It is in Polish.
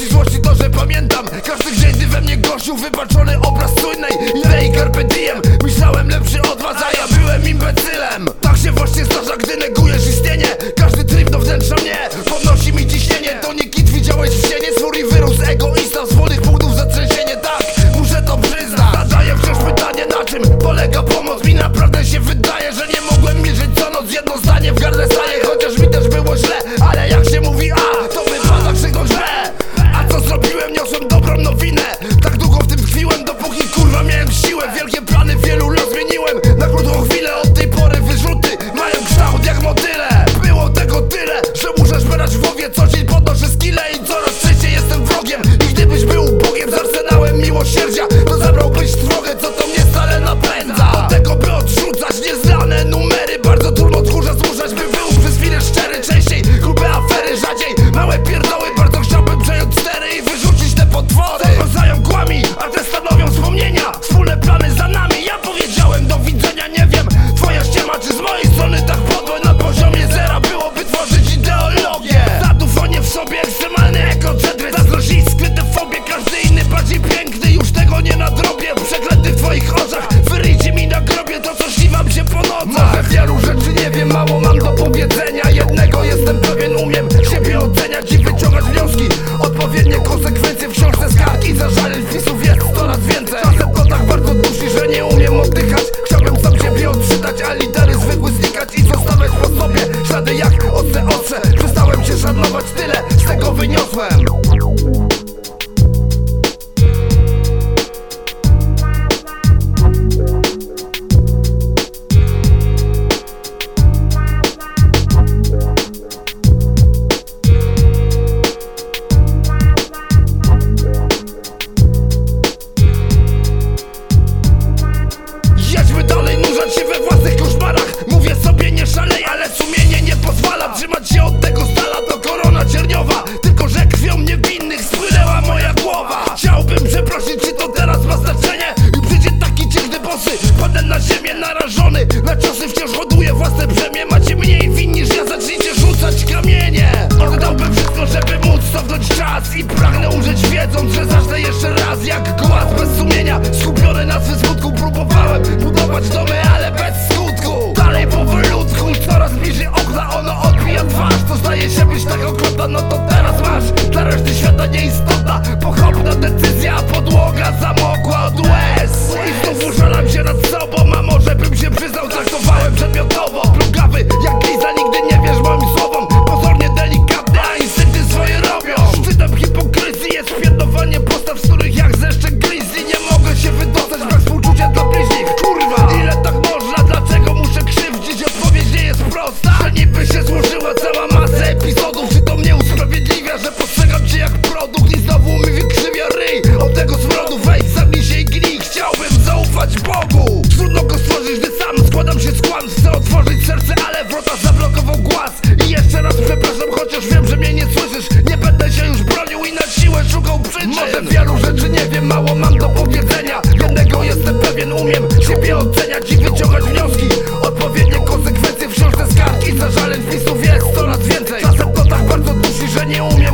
złości to, że pamiętam każdy dzień, gdy we mnie gościł wybaczony obraz słynnej idei carpe diem. Myślałem lepszy od was, a ja byłem imbecylem. Tak się właśnie zdarza, gdy negujesz istnienie. Każdy tryb do wnętrza mnie podnosi mi ciśnienie. To nie kit widziałeś w ścienie, swój wyrósł egoista z wolnych punktów zatrzęsienie. Tak, muszę to przyznać. Zadaję wciąż pytanie, na czym polega pomoc. Mi naprawdę się wydaje, że nie mogłem milczeć co noc. Jedno zdanie w gardle staje, chociaż mi też było źle. Ale jak się mówi A, to wypada krzyknąć B. A co zrobiłem? Niosłem dobrą nowinę. Tak długo w tym tkwiłem, dopóki kurwa miałem siłę. Wielkie plany wielu los zmieniłem na krótką chwilę. Od tej pory wyrzuty mają kształt jak motyle. Było tego tyle, że muszę szperać w głowie. Co dzień podnoszę skille i coraz częściej jestem wrogiem. I gdybyś był Bogiem z arsenałem miłosierdzia, to zabrałbyś trwogę, co to mnie stale napędza. Do tego, by odrzucać nieznane numery, bardzo trudno tchórza zmuszać, by był przez chwilę szczery. Częściej grube afery, rzadziej małe pierdoły. Bardzo chciałbym przejąć stery i wyrzucić te potwory. Zapraszają kłami, a te stanowią wspomnienia. Wspólne plany za nami, ja powiedziałem do widzenia. Nie wiem, twoja ściema czy z mojej strony tak podłe. Na poziomie zera byłoby tworzyć ideologię. Zadufanie w sobie, ekstremalny egocentryzm, zazdrość i skryte fobie. Każdy inny bardziej piękny, już tego nie nadrobię. Przeklęty w twoich oczach, wyryjcie mi na grobie to, co śni wam się po nocach. Może wielu rzeczy nie wiem, mało mam do powiedzenia. Jednego jestem pewien, umiem siebie oceniać i wyciągać wnioski. Odpowiednie konsekwencje w książce skarg i zażaleń wpisów jest coraz więcej. Czasem to tak bardzo dusi, że nie umiem oddychać. Chciałbym sam siebie odczytać, a litery zwykły znikać i zostawiać po sobie ślady jak ostrze. Przestałem się szanować, tyle z tego wyniosłem. Jedźmy dalej, nurzać się we własnych koszmarach. Mówię sobie nie szalej, ale sumienie nie pozwala. Trzymać się od tego stala to korona cierniowa. Tylko że krwią niewinnych spłynęła moja głowa. Chciałbym przeprosić, czy to teraz ma znaczenie? I przyjdzie taki dzień, gdy bossy padnę na ziemię narażony. Na ciosy wciąż hoduję własne brzemię. Macie mniej win niż ja, zacznijcie rzucać kamienie. Oddałbym wszystko, żeby móc cofnąć czas. I pragnę umrzeć wiedząc, że zacznę jeszcze raz. Jak głaz bez sumienia, skupiony na swym smutku. Próbowałem budować domy, ale bez skutku. Dalej powolutku, coraz bliżej okna ono odbija twarz. To zdaje się być tak okropna, no to teraz masz. Dla reszty świata nieistotna, pochopna decyzja. Podłoga zamokła od łez. I znów uszalam się nad sobą, a może bym się przyznał, traktowałem przedmiotowo. Plugawy jak Liza, nigdy nie wierz moim słowom. Pozornie delikatne, a instynkty swoje robią. Szczytem hipokryzji jest piętnowanie postaw, z których jak zeszczek grizzly. Nie mogę się wydostać, brak współczucia dla bliźnich. Kurwa, ile tak można? Dlaczego muszę krzywdzić? Odpowiedź nie jest prosta, że niby się złożyła cała masa epizodów. Czy to mnie usprawiedliwia, że postrzegam cię jak produkt i znowu mi wykrzywia ryj od tego smrodu? Wejdź, zamknij się i gnij. Chciałbym zaufać Bogu. Trudno go stworzyć, gdy sam składam się z kłamstw. Chcę otworzyć serce, ale wrota zablokował głaz. I jeszcze raz przepraszam, chociaż wiem, że mnie nie słyszysz. Nie będę się już bronił i na siłę szukał przyczyn. Może wielu rzeczy nie wiem, mało mam do powiedzenia. Jednego jestem pewien, umiem siebie oceniać i wyciągać wnioski. Odpowiednie konsekwencje w książce skarg i zażaleń wpisów jest coraz więcej. Czasem to tak bardzo dusi, że nie umiem